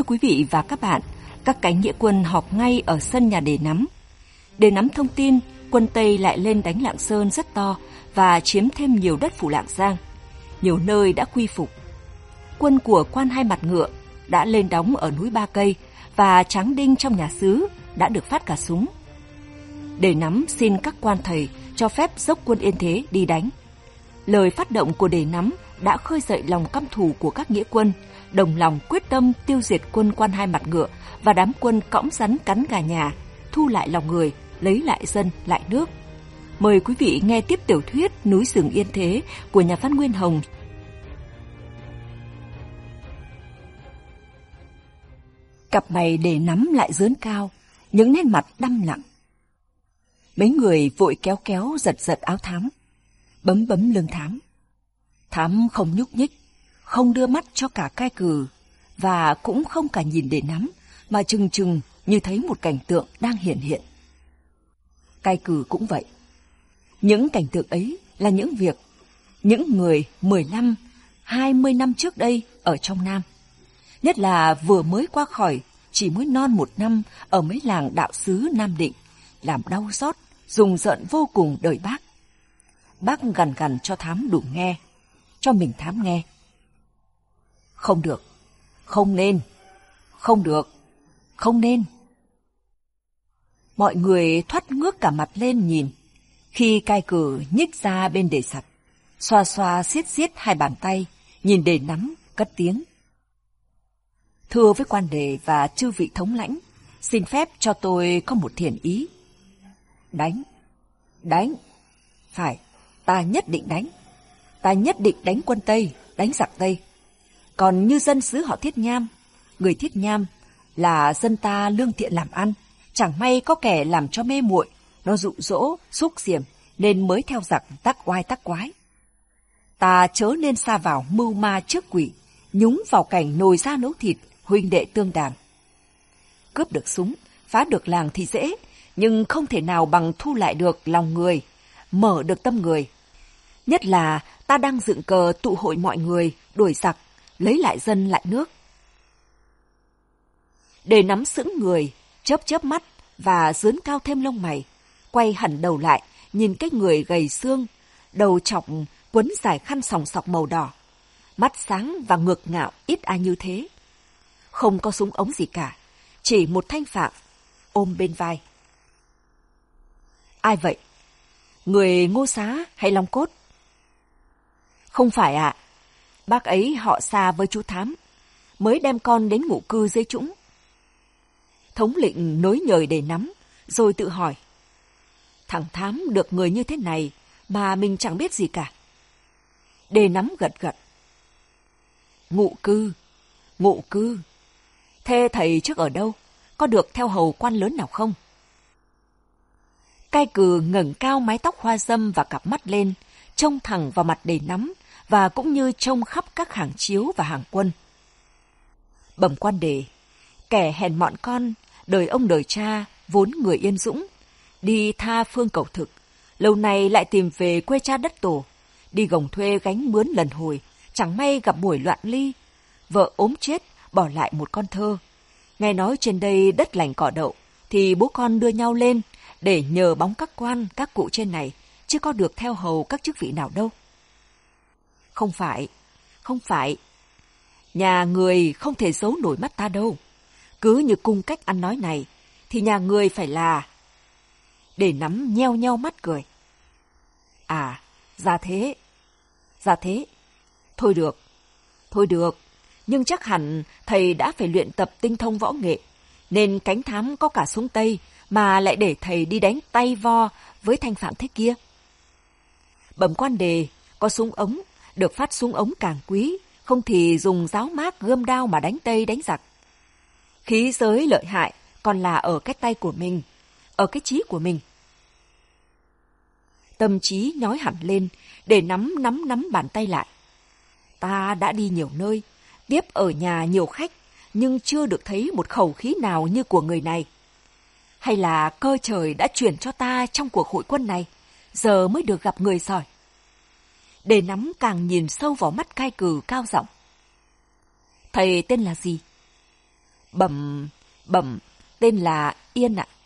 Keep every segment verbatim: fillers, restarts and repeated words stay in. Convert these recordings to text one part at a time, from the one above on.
quý vị và các bạn, các cánh nghĩa quân họp ngay ở sân nhà Đề Nắm. Để nắm thông tin, quân Tây lại lên đánh Lạng Sơn rất to và chiếm thêm nhiều đất phủ Lạng Giang. Nhiều nơi đã quy phục. Quân của quan Hai Mặt Ngựa đã lên đóng ở núi Ba Cây và Tráng Đinh trong nhà xứ đã được phát cả súng. Đề Nắm xin các quan thầy cho phép dốc quân Yên Thế đi đánh. Lời phát động của Đề Nắm đã khơi dậy lòng căm thù của các nghĩa quân, đồng lòng quyết tâm tiêu diệt quân quan Hai Mặt Ngựa và đám quân cõng rắn cắn gà nhà, thu lại lòng người, lấy lại dân, lại nước. Mời quý vị nghe tiếp tiểu thuyết Núi rừng Yên Thế của nhà văn Nguyên Hồng. Cặp mày Đề Nắm lại dớn cao, những nét mặt đăm lặng. Mấy người vội kéo kéo giật giật áo Thám, bấm bấm lưng Thám. Thám không nhúc nhích, không đưa mắt cho cả cai cừ, và cũng không cả nhìn Đề Nắm, mà chừng chừng như thấy một cảnh tượng đang hiện hiện. Cai cừ cũng vậy. Những cảnh tượng ấy là những việc, những người mười lăm, hai mươi năm trước đây ở trong Nam. Nhất là vừa mới qua khỏi chỉ mới non một năm ở mấy làng đạo xứ Nam Định, làm đau xót, rùng rợn vô cùng đời bác. Bác gằn gằn cho Thám đủ nghe, cho mình Thám nghe. Không được, không nên, không được, không nên. Mọi người thoắt ngước cả mặt lên nhìn, khi cai cử nhích ra bên đề sặt, xoa xoa xiết xiết hai bàn tay, nhìn Đề Nắm, cất tiếng. Thưa với quan đề và chư vị thống lãnh, xin phép cho tôi có một thiện ý. Đánh, đánh, phải, ta nhất định đánh. Ta nhất định đánh quân Tây, đánh giặc Tây. Còn như dân xứ họ Thiết Nham, người Thiết Nham là dân ta lương thiện làm ăn, chẳng may có kẻ làm cho mê muội, nó dụ dỗ, xúc xiềm, nên mới theo giặc tắc oai tắc quái. Ta chớ nên sa vào mưu ma trước quỷ, nhúng vào cảnh nồi ra nấu thịt, huynh đệ tương đàn. Cướp được súng, phá được làng thì dễ, nhưng không thể nào bằng thu lại được lòng người, mở được tâm người. Nhất là ta đang dựng cờ tụ hội mọi người, đuổi giặc, lấy lại dân lại nước. Đề Nắm sững người, chớp chớp mắt và dướn cao thêm lông mày, quay hẳn đầu lại, nhìn cái người gầy xương, đầu chọc quấn dài khăn sòng sọc màu đỏ, mắt sáng và ngược ngạo ít ai như thế. Không có súng ống gì cả, chỉ một thanh phạng ôm bên vai. Ai vậy? Người Ngô Xá hay Long Cốt? Không phải ạ. À. Bác ấy họ xa với chú Thám, mới đem con đến ngụ cư dưới trũng. Thống lĩnh nối nhời Đề Nắm, rồi tự hỏi. Thằng Thám được người như thế này mà mình chẳng biết gì cả. Đề Nắm gật gật. Ngụ cư, ngụ cư. Thế thầy trước ở đâu? Có được theo hầu quan lớn nào không? Cai cừ ngẩng cao mái tóc hoa râm và cặp mắt lên, trông thẳng vào mặt Đề Nắm và cũng như trông khắp các hàng chiếu và hàng quân. Bẩm quan đề, kẻ hèn mọn con, đời ông đời cha, vốn người Yên Dũng, đi tha phương cầu thực, lâu nay lại tìm về quê cha đất tổ, đi gồng thuê gánh mướn lần hồi, chẳng may gặp buổi loạn ly, vợ ốm chết, bỏ lại một con thơ. Nghe nói trên đây đất lành cỏ đậu, thì bố con đưa nhau lên để nhờ bóng các quan, các cụ trên này, chứ có được theo hầu các chức vị nào đâu. Không phải, không phải. Nhà người không thể giấu nổi mắt ta đâu. Cứ như cung cách ăn nói này, thì nhà người phải là... Để Nắm nheo nheo mắt cười. À, ra thế, ra thế. Thôi được, thôi được. Nhưng chắc hẳn thầy đã phải luyện tập tinh thông võ nghệ, nên cánh Thám có cả súng Tây mà lại để thầy đi đánh tay vo với thanh phạm thế kia. Bẩm quan đề, có súng ống, được phát súng ống càng quý, không thì dùng giáo mác gươm đao mà đánh Tây đánh giặc. Khí giới lợi hại còn là ở cái tay của mình, ở cái trí của mình. Tâm trí nhói hẳn lên, để nắm nắm nắm bàn tay lại. Ta đã đi nhiều nơi, tiếp ở nhà nhiều khách, nhưng chưa được thấy một khẩu khí nào như của người này. Hay là cơ trời đã chuyển cho ta trong cuộc hội quân này, giờ mới được gặp người giỏi. Để nắm càng nhìn sâu vào mắt cai cừ cao giọng. Thầy tên là gì? Bẩm, bẩm, tên là Yên ạ.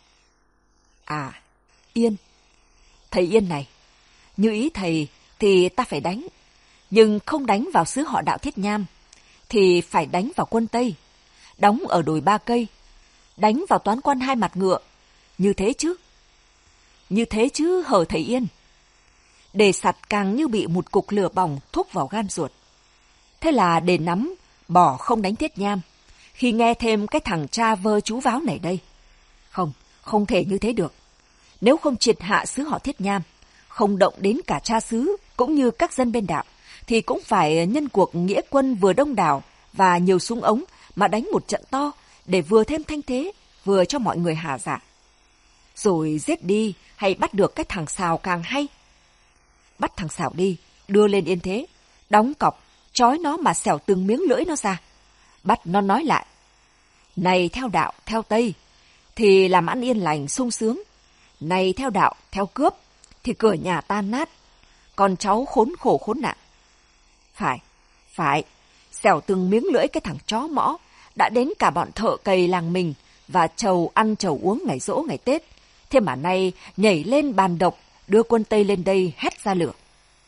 À, Yên. Thầy Yên này, như ý thầy thì ta phải đánh, nhưng không đánh vào xứ họ Đạo Thiết Nham, thì phải đánh vào quân Tây, đóng ở đồi Ba Cây, đánh vào toán quan Hai Mặt Ngựa, như thế chứ. Như thế chứ hờ thầy Yên. Đề Sặt càng như bị một cục lửa bỏng thúc vào gan ruột. Thế là Đề Nắm bỏ không đánh Thiết Nham, khi nghe thêm cái thằng cha vơ chú váo này đây. Không, không thể như thế được. Nếu không triệt hạ xứ họ Thiết Nham, không động đến cả cha xứ cũng như các dân bên đạo, thì cũng phải nhân cuộc nghĩa quân vừa đông đảo và nhiều súng ống mà đánh một trận to để vừa thêm thanh thế, vừa cho mọi người hà dạ. Rồi giết đi hay bắt được cái thằng Sào càng hay. Bắt thằng Sào đi, đưa lên yên thế, đóng cọc, trói nó mà xẻo từng miếng lưỡi nó ra. Bắt nó nói lại, này theo đạo, theo Tây, thì làm ăn yên lành, sung sướng. Này theo đạo, theo cướp, thì cửa nhà tan nát, con cháu khốn khổ khốn nạn. Phải, phải, xẻo từng miếng lưỡi cái thằng chó mõ, đã đến cả bọn thợ cày làng mình và trầu ăn trầu uống ngày giỗ ngày Tết. Thế mà nay nhảy lên bàn độc, đưa quân Tây lên đây hét ra lửa.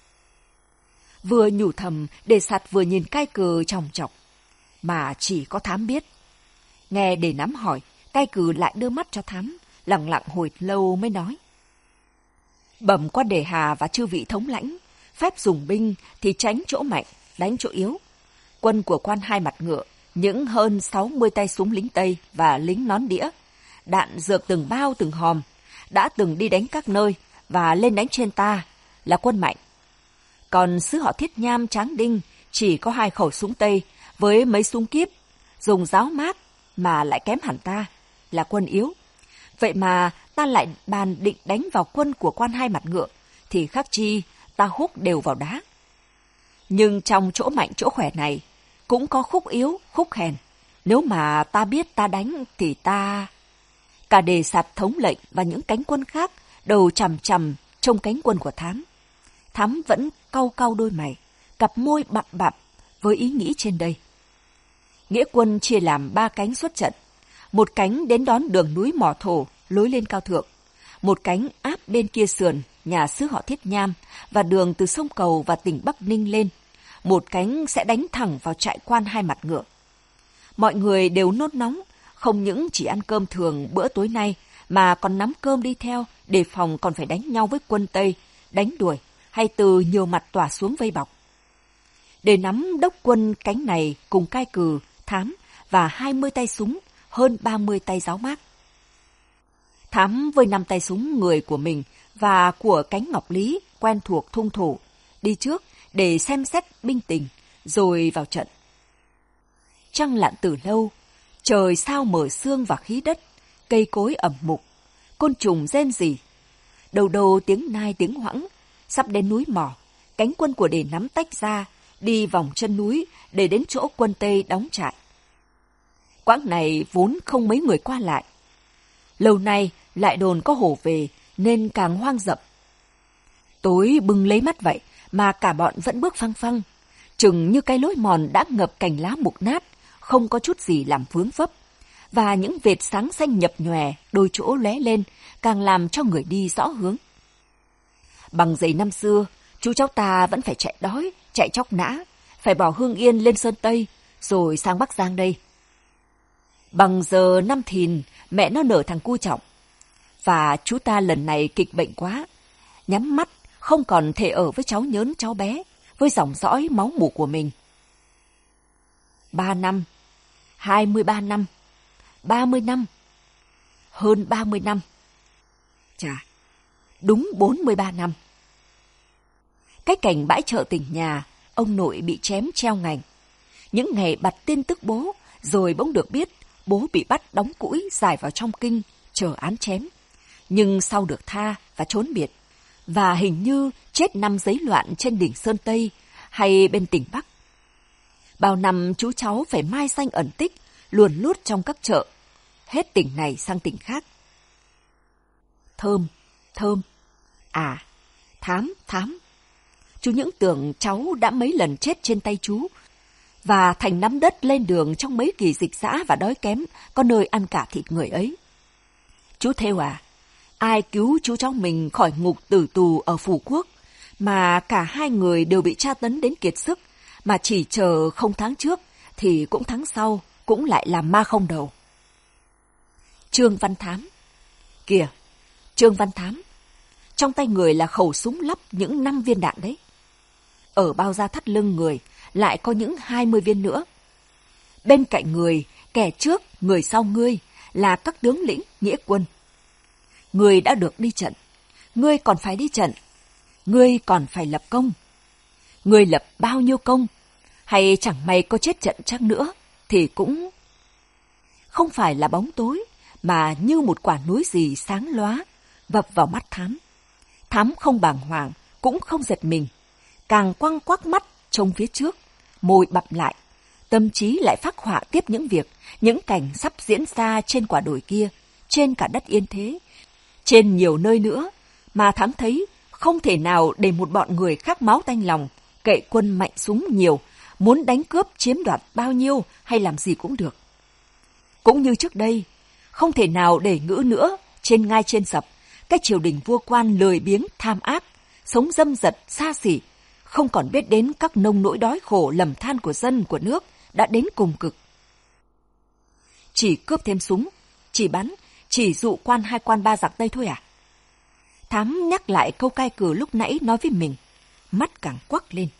Vừa nhủ thầm, Đề Sặt vừa nhìn Cai Cừ chòng chọc, mà chỉ có Thám biết. Nghe Đề Nắm hỏi, Cai Cừ lại đưa mắt cho Thám, lặng lặng hồi lâu mới nói. Bẩm quan Đề Hà và chư vị thống lãnh, phép dùng binh thì tránh chỗ mạnh, đánh chỗ yếu. Quân của quan Hai Mặt Ngựa, những hơn sáu mươi tay súng lính Tây và lính nón đĩa, đạn dược từng bao từng hòm, đã từng đi đánh các nơi và lên đánh trên ta, là quân mạnh. Còn xứ họ Thiết Nham Tráng Đinh chỉ có hai khẩu súng Tây với mấy súng kíp, dùng giáo mát mà lại kém hẳn ta, là quân yếu. Vậy mà ta lại bàn định đánh vào quân của quan Hai Mặt Ngựa, thì khắc chi ta húc đều vào đá. Nhưng trong chỗ mạnh chỗ khỏe này, cũng có khúc yếu, khúc hèn. Nếu mà ta biết ta đánh thì ta... Cả Đề Sặt thống lệnh và những cánh quân khác đầu chằm chằm trong cánh quân của Thám. Thám vẫn cau cau đôi mày, cặp môi bặm bặm với ý nghĩ trên đây. Nghĩa quân chia làm ba cánh xuất trận. Một cánh đến đón đường núi Mỏ Thổ lối lên Cao Thượng. Một cánh áp bên kia sườn nhà xứ họ Thiết Nham và đường từ sông Cầu và tỉnh Bắc Ninh lên. Một cánh sẽ đánh thẳng vào trại quan Hai Mặt Ngựa. Mọi người đều nôn nóng, không những chỉ ăn cơm thường bữa tối nay mà còn nắm cơm đi theo, đề phòng còn phải đánh nhau với quân Tây, đánh đuổi hay từ nhiều mặt tỏa xuống vây bọc. Để nắm đốc quân cánh này cùng Cai Cừ, Thám và hai mươi tay súng, hơn ba mươi tay giáo mác. Thám với năm tay súng người của mình và của cánh Ngọc Lý quen thuộc thung thủ, đi trước để xem xét binh tình, rồi vào trận. Trăng lặn từ lâu, trời sao mở sương và khí đất, cây cối ẩm mục, côn trùng rên rỉ. Đầu đầu tiếng nai tiếng hoãng, sắp đến núi Mỏ, cánh quân của Đề Nắm tách ra, đi vòng chân núi để đến chỗ quân Tây đóng trại. Quãng này vốn không mấy người qua lại. Lâu nay lại đồn có hổ về nên càng hoang dập. Tối bừng lấy mắt vậy mà cả bọn vẫn bước phăng phăng, chừng như cái lối mòn đã ngập cành lá mục nát, không có chút gì làm vướng vấp, và những vệt sáng xanh nhập nhòe đôi chỗ lóe lên càng làm cho người đi rõ hướng. Bằng giày năm xưa, chú cháu ta vẫn phải chạy đói, chạy chóc nã, phải bỏ Hương Yên lên Sơn Tây, rồi sang Bắc Giang đây. Bằng giờ năm Thìn, mẹ nó nở thằng cu Trọng, và chú ta lần này kịch bệnh quá, nhắm mắt không còn thể ở với cháu nhớn cháu bé, với dòng dõi máu mủ của mình. Ba năm, hai mươi ba năm, ba mươi năm, hơn ba mươi năm. Chà, đúng bốn mươi ba năm. Cái cảnh bãi chợ tỉnh nhà, ông nội bị chém treo ngành. Những ngày bặt tin tức bố, rồi bỗng được biết bố bị bắt đóng cũi giải vào trong kinh, chờ án chém. Nhưng sau được tha và trốn biệt, và hình như chết năm giấy loạn trên đỉnh Sơn Tây hay bên tỉnh Bắc. Bao năm chú cháu phải mai danh ẩn tích, luồn lút trong các chợ, hết tỉnh này sang tỉnh khác. Thơm, Thơm, à, Thám, Thám. Chú những tưởng cháu đã mấy lần chết trên tay chú, và thành nắm đất lên đường trong mấy kỳ dịch dã và đói kém, có nơi ăn cả thịt người ấy. Chú Thêu à, ai cứu chú cháu mình khỏi ngục tử tù ở Phú Quốc, mà cả hai người đều bị tra tấn đến kiệt sức, mà chỉ chờ không tháng trước, thì cũng tháng sau, cũng lại làm ma không đầu. Trương Văn Thám. Kìa, Trương Văn Thám. Trong tay người là khẩu súng lắp những năm viên đạn đấy. Ở bao da thắt lưng người lại có những hai mươi viên nữa. Bên cạnh người, kẻ trước, người sau ngươi là các tướng lĩnh nghĩa quân. Ngươi đã được đi trận, ngươi còn phải đi trận, ngươi còn phải lập công. Ngươi lập bao nhiêu công, hay chẳng may có chết trận chăng nữa, thì cũng không phải là bóng tối, mà như một quả núi gì sáng lóa, vập vào mắt Thám. Thám không bàng hoàng, cũng không giật mình, càng quăng quắc mắt trông phía trước, môi bặm lại, tâm trí lại phác họa tiếp những việc, những cảnh sắp diễn ra trên quả đồi kia, trên cả đất Yên Thế, trên nhiều nơi nữa, mà Thám thấy không thể nào để một bọn người khát máu tanh lòng, cậy quân mạnh súng nhiều, muốn đánh cướp chiếm đoạt bao nhiêu hay làm gì cũng được. Cũng như trước đây, không thể nào để ngữ nữa trên ngai trên sập, cái triều đình vua quan lười biếng tham ác, sống dâm dật xa xỉ, không còn biết đến các nông nỗi đói khổ lầm than của dân của nước đã đến cùng cực. Chỉ cướp thêm súng, chỉ bắn, chỉ dụ quan hai quan ba giặc Tây thôi à? Thám nhắc lại câu cai cử lúc nãy nói với mình, mắt càng quắc lên.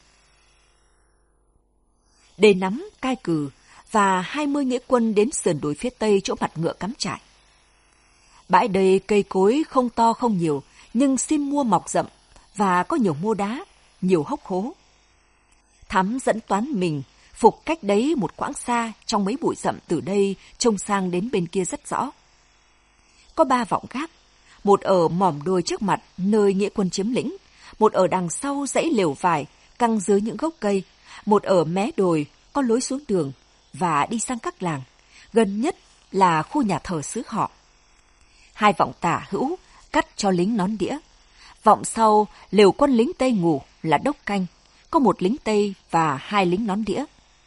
Để nắm cai cử và hai mươi nghĩa quân đến sườn đồi phía tây chỗ mặt ngựa cắm trại. Bãi đầy cây cối không to không nhiều, nhưng sim mua mọc rậm và có nhiều mô đá, nhiều hốc hố. Thám dẫn toán mình phục cách đấy một quãng xa trong mấy bụi rậm, từ đây trông sang đến bên kia rất rõ. Có ba vọng gác, một ở mỏm đồi trước mặt nơi nghĩa quân chiếm lĩnh, một ở đằng sau dãy lều vải căng dưới những gốc cây, một ở mé đồi có lối xuống đường và đi sang các làng, gần nhất là khu nhà thờ xứ họ. Hai vọng tả hữu cắt cho lính nón đĩa. Vọng sau lều quân lính Tây ngủ là đốc canh, có một lính Tây và hai lính nón đĩa.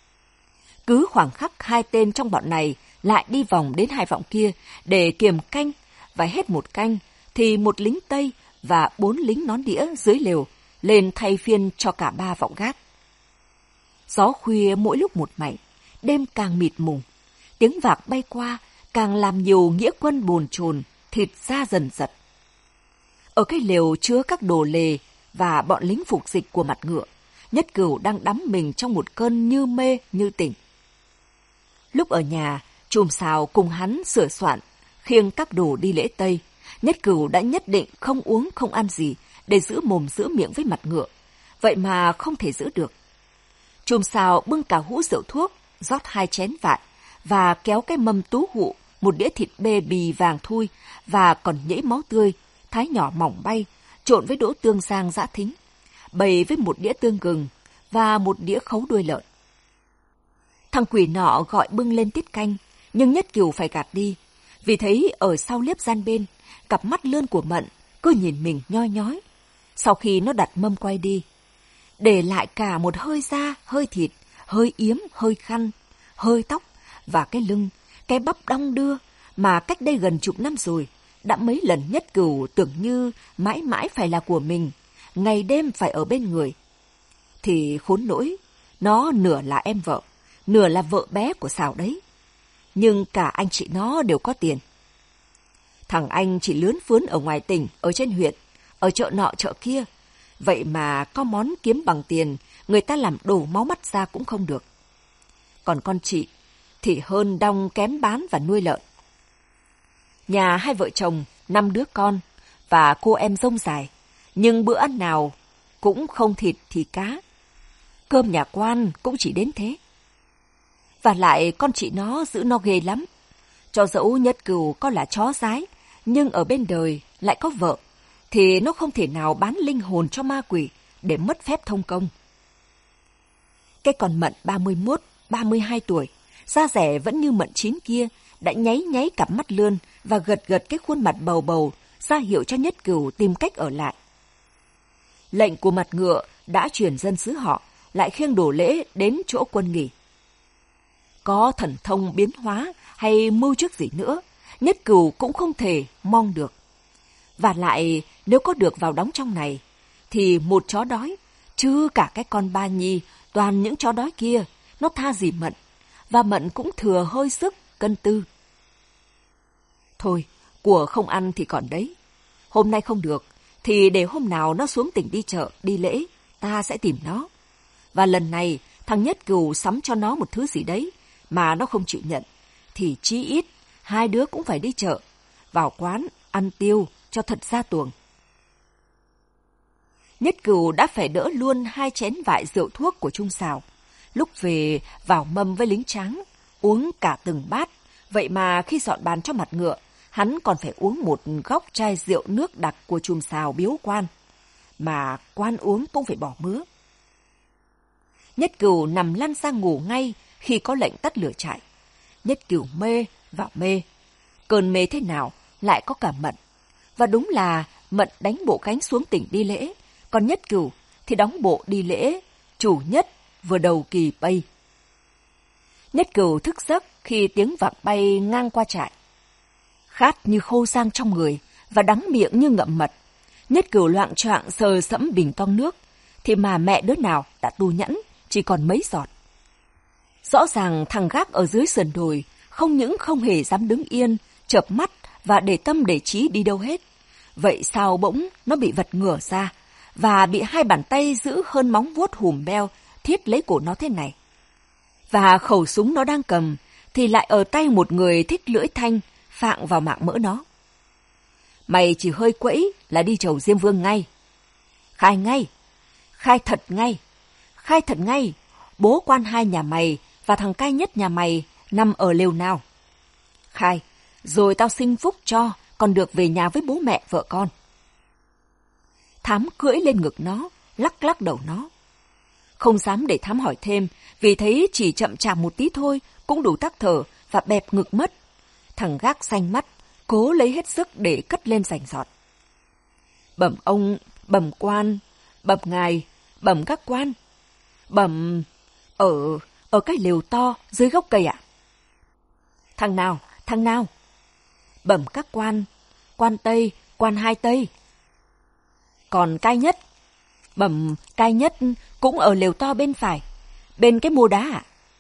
Cứ khoảng khắc hai tên trong bọn này lại đi vòng đến hai vọng kia để kiềm canh, và hết một canh thì một lính Tây và bốn lính nón đĩa dưới lều lên thay phiên cho cả ba vọng gác. Gió khuya mỗi lúc một mạnh, đêm càng mịt mùng, tiếng vạc bay qua càng làm nhiều nghĩa quân bồn chồn, thịt da dần dật. Ở cái lều chứa các đồ lề và bọn lính phục dịch của mặt ngựa, Nhất Cửu đang đắm mình trong một cơn như mê như tỉnh. Lúc ở nhà, Chùm Sào cùng hắn sửa soạn, khiêng các đồ đi lễ Tây, Nhất Cửu đã nhất định không uống không ăn gì để giữ mồm giữ miệng với mặt ngựa, vậy mà không thể giữ được. Chùm Sào bưng cả hũ rượu thuốc, rót hai chén vạn và kéo cái mâm tú hụ, một đĩa thịt bê bì vàng thui và còn nhễ máu tươi, thái nhỏ mỏng bay, trộn với đỗ tương giang giã thính, bày với một đĩa tương gừng và một đĩa khấu đuôi lợn. Thằng quỷ nọ gọi bưng lên tiết canh, nhưng Nhất Cửu phải gạt đi, vì thấy ở sau liếp gian bên, cặp mắt lươn của Mận cứ nhìn mình nhoi nhói. Sau khi nó đặt mâm quay đi, để lại cả một hơi da, hơi thịt, hơi yếm, hơi khăn, hơi tóc và cái lưng, cái bắp đong đưa mà cách đây gần chục năm rồi, đã mấy lần Nhất Cửu tưởng như mãi mãi phải là của mình, ngày đêm phải ở bên người. Thì khốn nỗi, nó nửa là em vợ, nửa là vợ bé của Sào đấy. Nhưng cả anh chị nó đều có tiền. Thằng anh chỉ lướn phướn ở ngoài tỉnh, ở trên huyện, ở chợ nọ chợ kia. Vậy mà có món kiếm bằng tiền, người ta làm đổ máu mắt ra cũng không được. Còn con chị thì hơn đong kém bán và nuôi lợn. Nhà hai vợ chồng, năm đứa con và cô em rông dài, nhưng bữa ăn nào cũng không thịt thì cá. Cơm nhà quan cũng chỉ đến thế. Và lại con chị nó giữ nó ghê lắm. Cho dẫu Nhất Cửu có là chó dái, nhưng ở bên đời lại có vợ, thì nó không thể nào bán linh hồn cho ma quỷ để mất phép thông công. Cái con Mận ba mươi mốt, ba mươi hai tuổi, da rẻ vẫn như Mận chín kia, đã nháy nháy cặp mắt lươn và gật gật cái khuôn mặt bầu bầu, ra hiệu cho Nhất Cửu tìm cách ở lại. Lệnh của mặt ngựa đã chuyển dân xứ họ lại khiêng đồ lễ đến chỗ quân nghỉ, có thần thông biến hóa hay mưu trước gì nữa, Nhất Cửu cũng không thể mong được. Và lại, nếu có được vào đóng trong này, thì một chó đói, chứ cả cái con Ba Nhi, toàn những chó đói kia, nó tha gì Mận, và Mận cũng thừa hơi sức, cân tư. Thôi, của không ăn thì còn đấy. Hôm nay không được, thì để hôm nào nó xuống tỉnh đi chợ, đi lễ, ta sẽ tìm nó. Và lần này, thằng Nhất Cửu sắm cho nó một thứ gì đấy, mà nó không chịu nhận, thì chí ít, hai đứa cũng phải đi chợ, vào quán, ăn tiêu, cho thật ra tuồng. Nhất Cửu đã phải đỡ luôn hai chén vại rượu thuốc của Trung Sào. Lúc về, vào mâm với lính tráng, uống cả từng bát. Vậy mà khi dọn bàn cho mặt ngựa, hắn còn phải uống một góc chai rượu nước đặc của Trung Sào biếu quan. Mà quan uống cũng phải bỏ mứa. Nhất Cửu nằm lăn ra ngủ ngay khi có lệnh tắt lửa trại. Nhất Cửu mê và mê. Cơn mê thế nào lại có cả Mận. Và đúng là Mận đánh bộ cánh xuống tỉnh đi lễ, còn Nhất Cửu thì đóng bộ đi lễ chủ nhất vừa đầu kỳ bay. Nhất Cửu thức giấc khi tiếng vạc bay ngang qua trại. Khát như khô sang trong người và đắng miệng như ngậm mật. Nhất Cửu loạng choạng sờ sẫm bình toang nước, thì mà mẹ đứa nào đã tu nhẫn, chỉ còn mấy giọt. Rõ ràng thằng gác ở dưới sườn đồi không những không hề dám đứng yên, chợp mắt và để tâm để trí đi đâu hết. Vậy sao bỗng nó bị vật ngửa ra và bị hai bàn tay giữ hơn móng vuốt hùm beo thiết lấy cổ nó thế này. Và khẩu súng nó đang cầm thì lại ở tay một người thích lưỡi thanh phạng vào mạng mỡ nó. Mày chỉ hơi quẫy là đi chầu Diêm Vương ngay. Khai ngay, khai thật ngay, khai thật ngay, bố quan hai nhà mày và thằng cai nhất nhà mày nằm ở lều nào. Khai, rồi tao sinh phúc cho, còn được về nhà với bố mẹ vợ con. Thám cưỡi lên ngực nó, lắc lắc đầu nó. Không dám để Thám hỏi thêm, vì thấy chỉ chậm chạp một tí thôi cũng đủ tắc thở và bẹp ngực mất. Thằng gác xanh mắt, cố lấy hết sức để cất lên rành rọt. Bẩm ông, bẩm quan, bẩm ngài, bẩm các quan. Bẩm ở, ở cái lều to dưới gốc cây ạ. Thằng nào, thằng nào? Bẩm các quan, quan Tây, quan hai Tây. Còn cai nhất? Bẩm cai nhất cũng ở lều to bên phải, bên cái mô đá ạ.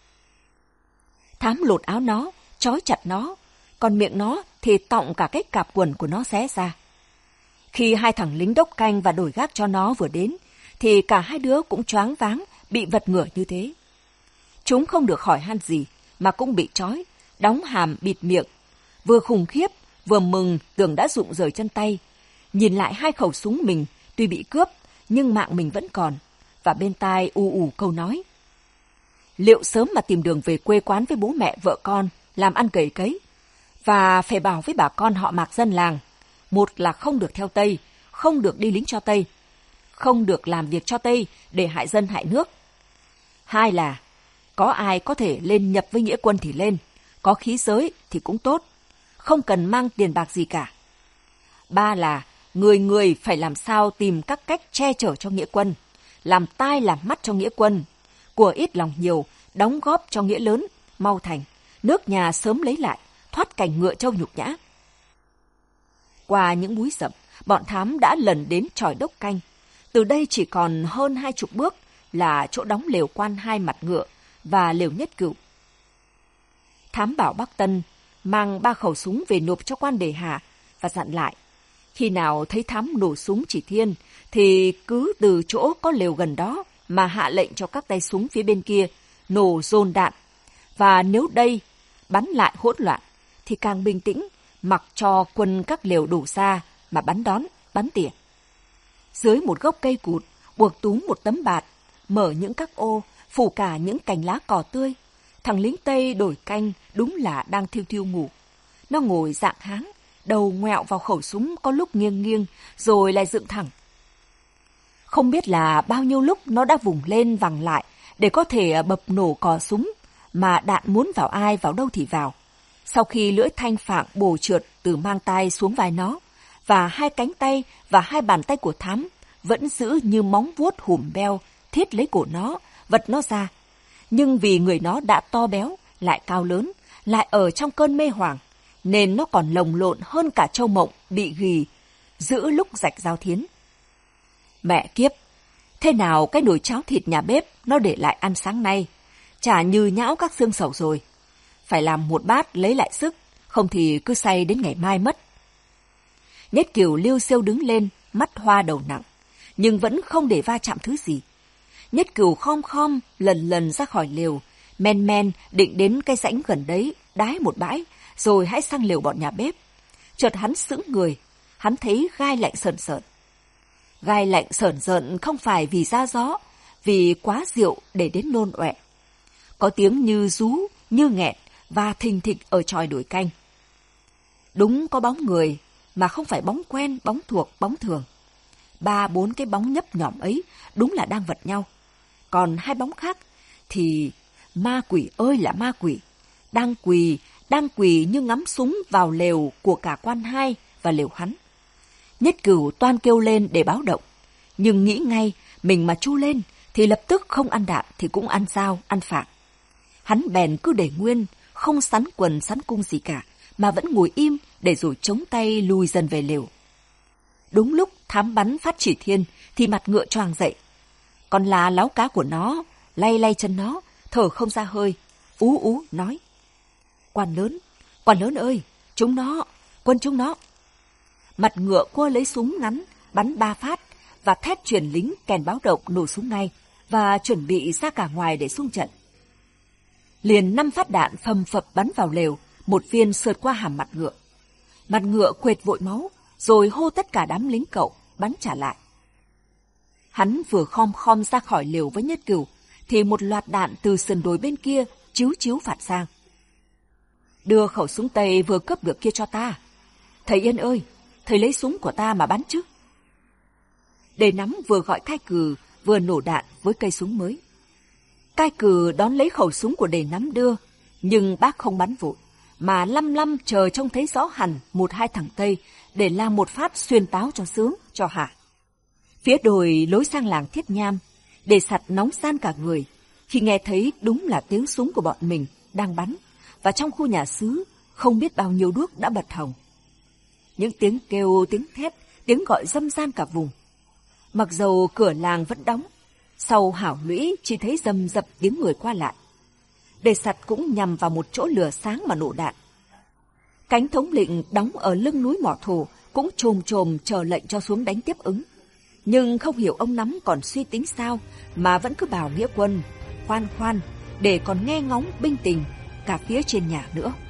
Thám lột áo nó, trói chặt nó, còn miệng nó thì tọng cả cái cạp quần của nó xé ra. Khi hai thằng lính đốc canh và đổi gác cho nó vừa đến, thì cả hai đứa cũng choáng váng, bị vật ngửa như thế. Chúng không được hỏi han gì, mà cũng bị trói, đóng hàm bịt miệng. Vừa khủng khiếp, vừa mừng tưởng đã rụng rời chân tay. Nhìn lại hai khẩu súng mình, tuy bị cướp, nhưng mạng mình vẫn còn. Và bên tai ù ù câu nói. Liệu sớm mà tìm đường về quê quán với bố mẹ vợ con, làm ăn cày cấy. Và phải bảo với bà con họ Mạc dân làng. Một là không được theo Tây, không được đi lính cho Tây. Không được làm việc cho Tây để hại dân hại nước. Hai là có ai có thể lên nhập với nghĩa quân thì lên, có khí giới thì cũng tốt, không cần mang tiền bạc gì cả. Ba là người người phải làm sao tìm các cách che chở cho nghĩa quân, làm tai làm mắt cho nghĩa quân, của ít lòng nhiều, đóng góp cho nghĩa lớn, mau thành, nước nhà sớm lấy lại, thoát cảnh ngựa trâu nhục nhã. Qua những búi rậm, bọn thám đã lần đến chòi đốc canh. Từ đây chỉ còn hơn hai chục bước là chỗ đóng lều quan hai mặt ngựa và lều Nhất Cửu. Thám bảo Bắc Tân mang ba khẩu súng về nộp cho quan đề hạ và dặn lại. Khi nào thấy Thám nổ súng chỉ thiên thì cứ từ chỗ có lều gần đó mà hạ lệnh cho các tay súng phía bên kia nổ dồn đạn. Và nếu đây bắn lại hỗn loạn thì càng bình tĩnh, mặc cho quân các lều đủ xa mà bắn đón, bắn tỉa. Dưới một gốc cây cụt, buộc túm một tấm bạt, mở những các ô, phủ cả những cành lá cỏ tươi. Thằng lính Tây đổi canh đúng là đang thiêu thiêu ngủ. Nó ngồi dạng háng, đầu ngoẹo vào khẩu súng có lúc nghiêng nghiêng, rồi lại dựng thẳng. Không biết là bao nhiêu lúc nó đã vùng lên vằng lại để có thể bập nổ cò súng, mà đạn muốn vào ai vào đâu thì vào. Sau khi lưỡi thanh phạng bổ trượt từ mang tay xuống vai nó, và hai cánh tay và hai bàn tay của Thám vẫn giữ như móng vuốt hùm beo thiết lấy cổ nó, vật nó ra. Nhưng vì người nó đã to béo lại cao lớn, lại ở trong cơn mê hoảng, nên nó còn lồng lộn hơn cả Châu Mộng bị ghì giữa lúc rạch Giao Thiến. Mẹ kiếp, thế nào cái nồi cháo thịt nhà bếp nó để lại ăn sáng nay, chả như nhão các xương sầu rồi. Phải làm một bát lấy lại sức, không thì cứ say đến ngày mai mất. Nhất Kiều liêu xiêu đứng lên, mắt hoa đầu nặng, nhưng vẫn không để va chạm thứ gì. Nhất Kiều khom khom lần lần ra khỏi lều, men men định đến cái rãnh gần đấy đái một bãi, rồi hãy sang lều bọn nhà bếp. Chợt hắn sững người, hắn thấy gai lạnh sờn sợn. Gai lạnh sờn sợn không phải vì ra gió, vì quá rượu để đến nôn ọe. Có tiếng như rú, như nghẹn và thình thịch ở chòi đồi canh. Đúng có bóng người, mà không phải bóng quen, bóng thuộc, bóng thường. Ba bốn cái bóng nhấp nhỏm ấy đúng là đang vật nhau. Còn hai bóng khác thì ma quỷ ơi là ma quỷ, đang quỳ, đang quỳ như ngắm súng vào lều của cả quan hai và lều hắn. Nhất Cửu toan kêu lên để báo động, nhưng nghĩ ngay mình mà chu lên thì lập tức không ăn đạn thì cũng ăn dao, ăn phạng. Hắn bèn cứ để nguyên, không sắn quần sắn cung gì cả, mà vẫn ngồi im để rồi chống tay lùi dần về lều. Đúng lúc thám bắn phát chỉ thiên thì mặt ngựa choàng dậy. Con là láo cá của nó lay lay chân nó, thở không ra hơi, ú ú nói: Quan lớn, quan lớn ơi, chúng nó, quân chúng nó. Mặt ngựa quơ lấy súng ngắn, bắn ba phát và thét truyền lính kèn báo động nổ súng ngay và chuẩn bị ra cả ngoài để xung trận. Liền năm phát đạn phầm phập bắn vào lều, một viên sượt qua hàm mặt ngựa. Mặt ngựa quệt vội máu, rồi hô tất cả đám lính cậu bắn trả lại. Hắn vừa khom khom ra khỏi lều với Nhất Cửu thì một loạt đạn từ sườn đồi bên kia chiếu chiếu phạt sang. Đưa khẩu súng Tây vừa cướp được kia cho ta. Thầy Yên ơi, thầy lấy súng của ta mà bắn chứ. Đề Nắm vừa gọi Cai Cừ vừa nổ đạn với cây súng mới. Cai Cừ đón lấy khẩu súng của Đề Nắm đưa, nhưng bác không bắn vội, mà lăm lăm chờ trông thấy rõ hẳn một hai thằng Tây để làm một phát xuyên táo cho sướng, cho hả. Phía đồi lối sang làng Thiết Nham, Đề Sặt nóng san cả người khi nghe thấy đúng là tiếng súng của bọn mình đang bắn, và trong khu nhà xứ không biết bao nhiêu đuốc đã bật hồng. Những tiếng kêu, tiếng thét, tiếng gọi râm ran cả vùng. Mặc dầu cửa làng vẫn đóng, sau hảo lũy chỉ thấy rầm rập tiếng người qua lại. Đề Sặt cũng nhằm vào một chỗ lửa sáng mà nổ đạn. Cánh thống lĩnh đóng ở lưng núi Mỏ Thổ cũng chồm chồm chờ lệnh cho xuống đánh tiếp ứng. Nhưng không hiểu ông Nắm còn suy tính sao mà vẫn cứ bảo nghĩa quân khoan khoan để còn nghe ngóng binh tình cả phía trên nhà nữa.